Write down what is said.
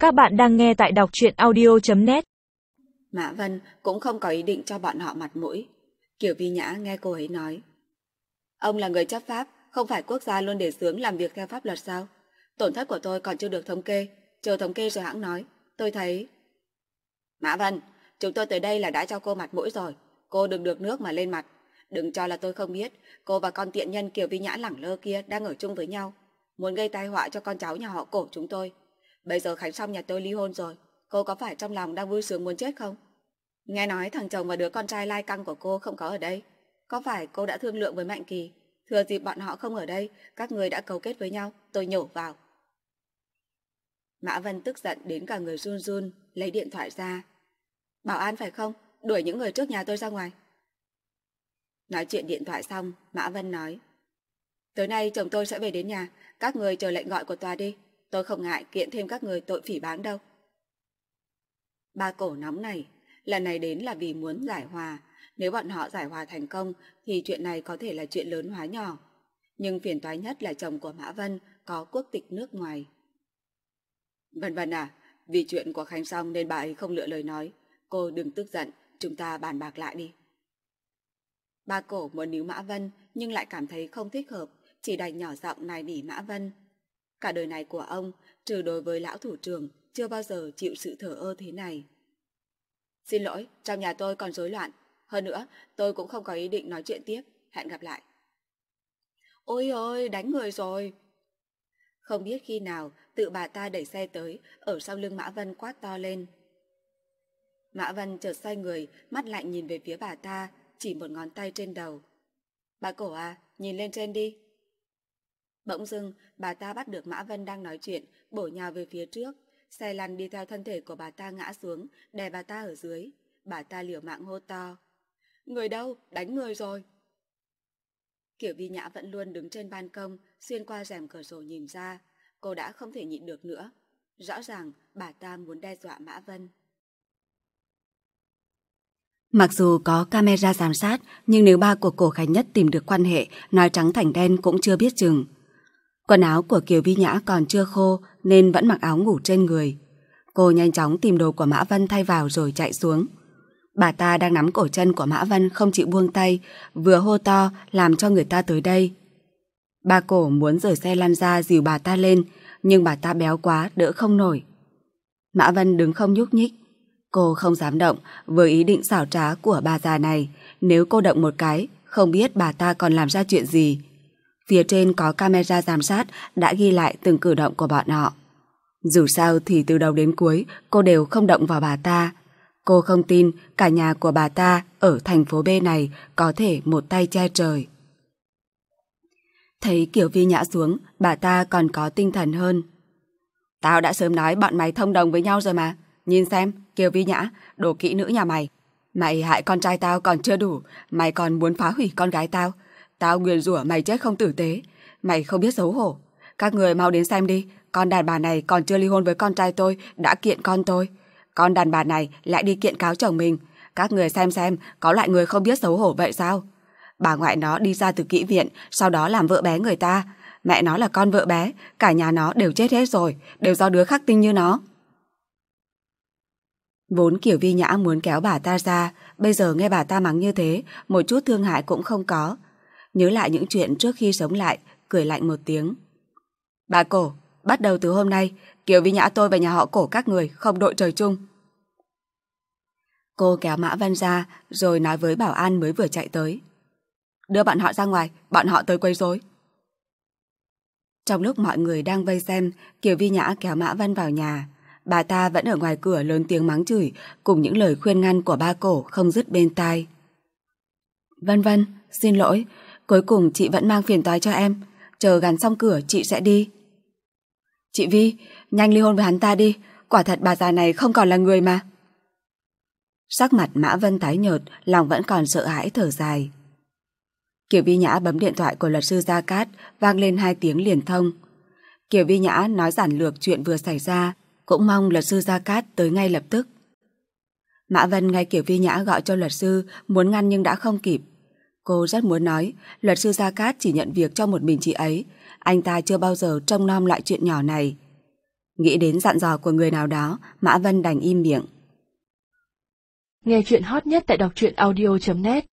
Các bạn đang nghe tại đọc truyện audio.net. Mã Vân cũng không có ý định cho bọn họ mặt mũi. Kiều Vi Nhã nghe cô ấy nói: Ông là người chấp pháp, không phải quốc gia luôn đề xướng làm việc theo pháp luật sao? Tổn thất của tôi còn chưa được thống kê, chờ thống kê rồi hãng nói. Tôi thấy... Mã Vân, chúng tôi tới đây là đã cho cô mặt mũi rồi. Cô đừng được nước mà lên mặt. Đừng cho là tôi không biết, cô và con tiện nhân Kiều Vi Nhã lẳng lơ kia đang ở chung với nhau, muốn gây tai họa cho con cháu nhà họ Cổ chúng tôi. Bây giờ Khánh Song nhà tôi ly hôn rồi, cô có phải trong lòng đang vui sướng muốn chết không? Nghe nói thằng chồng và đứa con trai lai căng của cô không có ở đây. Có phải cô đã thương lượng với Mạnh Kỳ, thừa dịp bọn họ không ở đây, các người đã cấu kết với nhau? Tôi nhổ vào. Mã Vân tức giận đến cả người run run, lấy điện thoại ra. Bảo an phải không? Đuổi những người trước nhà tôi ra ngoài. Nói chuyện điện thoại xong, Mã Vân nói: Tối nay chồng tôi sẽ về đến nhà, các người chờ lệnh gọi của tòa đi. Tôi không ngại kiện thêm các người tội phỉ báng đâu. Ba Cổ nóng này, lần này đến là vì muốn giải hòa. Nếu bọn họ giải hòa thành công thì chuyện này có thể là chuyện lớn hóa nhỏ. Nhưng phiền toái nhất là chồng của Mã Vân có quốc tịch nước ngoài. Vân Vân à, vì chuyện của Khánh Song nên bà ấy không lựa lời nói. Cô đừng tức giận, chúng ta bàn bạc lại đi. Ba Cổ muốn níu Mã Vân nhưng lại cảm thấy không thích hợp, chỉ đành nhỏ giọng nài nỉ Mã Vân. Cả đời này của ông, trừ đối với lão thủ trưởng, chưa bao giờ chịu sự thờ ơ thế này. Xin lỗi, trong nhà tôi còn rối loạn. Hơn nữa, tôi cũng không có ý định nói chuyện tiếp. Hẹn gặp lại. Ôi ôi, đánh người rồi. Không biết khi nào, tự bà ta đẩy xe tới, ở sau lưng Mã Vân quát to lên. Mã Vân chợt xoay người, mắt lạnh nhìn về phía bà ta, chỉ một ngón tay trên đầu. Bà Cổ à, nhìn lên trên đi. Bỗng dưng, bà ta bắt được Mã Vân đang nói chuyện, bổ nhào về phía trước. Xe lăn đi theo thân thể của bà ta ngã xuống, đè bà ta ở dưới. Bà ta liều mạng hô to: Người đâu? Đánh người rồi! Kiều Vi Nhã vẫn luôn đứng trên ban công, xuyên qua rèm cửa sổ nhìn ra. Cô đã không thể nhịn được nữa. Rõ ràng bà ta muốn đe dọa Mã Vân. Mặc dù có camera giám sát, nhưng nếu ba của Cổ Khánh Nhất tìm được quan hệ, nói trắng thành đen cũng chưa biết chừng. Quần áo của Kiều Vi Nhã còn chưa khô nên vẫn mặc áo ngủ trên người. Cô nhanh chóng tìm đồ của Mã Vân thay vào rồi chạy xuống. Bà ta đang nắm cổ chân của Mã Vân không chịu buông tay, vừa hô to làm cho người ta tới đây. Ba Cổ muốn rời xe lăn ra dìu bà ta lên, nhưng bà ta béo quá đỡ không nổi. Mã Vân đứng không nhúc nhích. Cô không dám động với ý định xảo trá của bà già này. Nếu cô động một cái, không biết bà ta còn làm ra chuyện gì. Phía trên có camera giám sát đã ghi lại từng cử động của bọn họ. Dù sao thì từ đầu đến cuối cô đều không động vào bà ta. Cô không tin cả nhà của bà ta ở thành phố B này có thể một tay che trời. Thấy Kiều Vi Nhã xuống, bà ta còn có tinh thần hơn. Tao đã sớm nói bọn mày thông đồng với nhau rồi mà. Nhìn xem, Kiều Vi Nhã, đồ kỹ nữ nhà mày. Mày hại con trai tao còn chưa đủ, mày còn muốn phá hủy con gái tao. Tao nguyền rủa mày chết không tử tế. Mày không biết xấu hổ. Các người mau đến xem đi, con đàn bà này còn chưa ly hôn với con trai tôi, đã kiện con tôi. Con đàn bà này lại đi kiện cáo chồng mình. Các người xem, có loại người không biết xấu hổ vậy sao? Bà ngoại nó đi ra từ kỹ viện, sau đó làm vợ bé người ta. Mẹ nó là con vợ bé, cả nhà nó đều chết hết rồi, đều do đứa khắc tinh như nó. Vốn Kiều Vi Nhã muốn kéo bà ta ra, bây giờ nghe bà ta mắng như thế, một chút thương hại cũng không có. Nhớ lại những chuyện trước khi sống lại, cười lạnh một tiếng. Bà Cổ, bắt đầu từ hôm nay, Kiều Vi Nhã tôi và nhà họ Cổ các người không đội trời chung. Cô kéo Mã Vân ra, rồi nói với bảo an mới vừa chạy tới. Đưa bọn họ ra ngoài, bọn họ tới quấy rối. Trong lúc mọi người đang vây xem, Kiều Vi Nhã kéo Mã Vân vào nhà. Bà ta vẫn ở ngoài cửa lớn tiếng mắng chửi, cùng những lời khuyên ngăn của ba Cổ không dứt bên tai. Vân Vân, xin lỗi, cuối cùng chị vẫn mang phiền toái cho em. Chờ gắn xong cửa chị sẽ đi. Chị Vi, nhanh ly hôn với hắn ta đi. Quả thật bà già này không còn là người mà. Sắc mặt Mã Vân tái nhợt, lòng vẫn còn sợ hãi thở dài. Kiều Vi Nhã bấm điện thoại của luật sư Gia Cát, vang lên 2 tiếng liền thông. Kiều Vi Nhã nói giản lược chuyện vừa xảy ra, cũng mong luật sư Gia Cát tới ngay lập tức. Mã Vân nghe Kiều Vi Nhã gọi cho luật sư, muốn ngăn nhưng đã không kịp. Cô rất muốn nói, luật sư Gia Cát chỉ nhận việc cho một mình chị ấy, anh ta chưa bao giờ trông nom loại chuyện nhỏ này. Nghĩ đến dặn dò của người nào đó, Mã Vân đành im miệng. Nghe chuyện hot nhất tại đọc truyện audio.net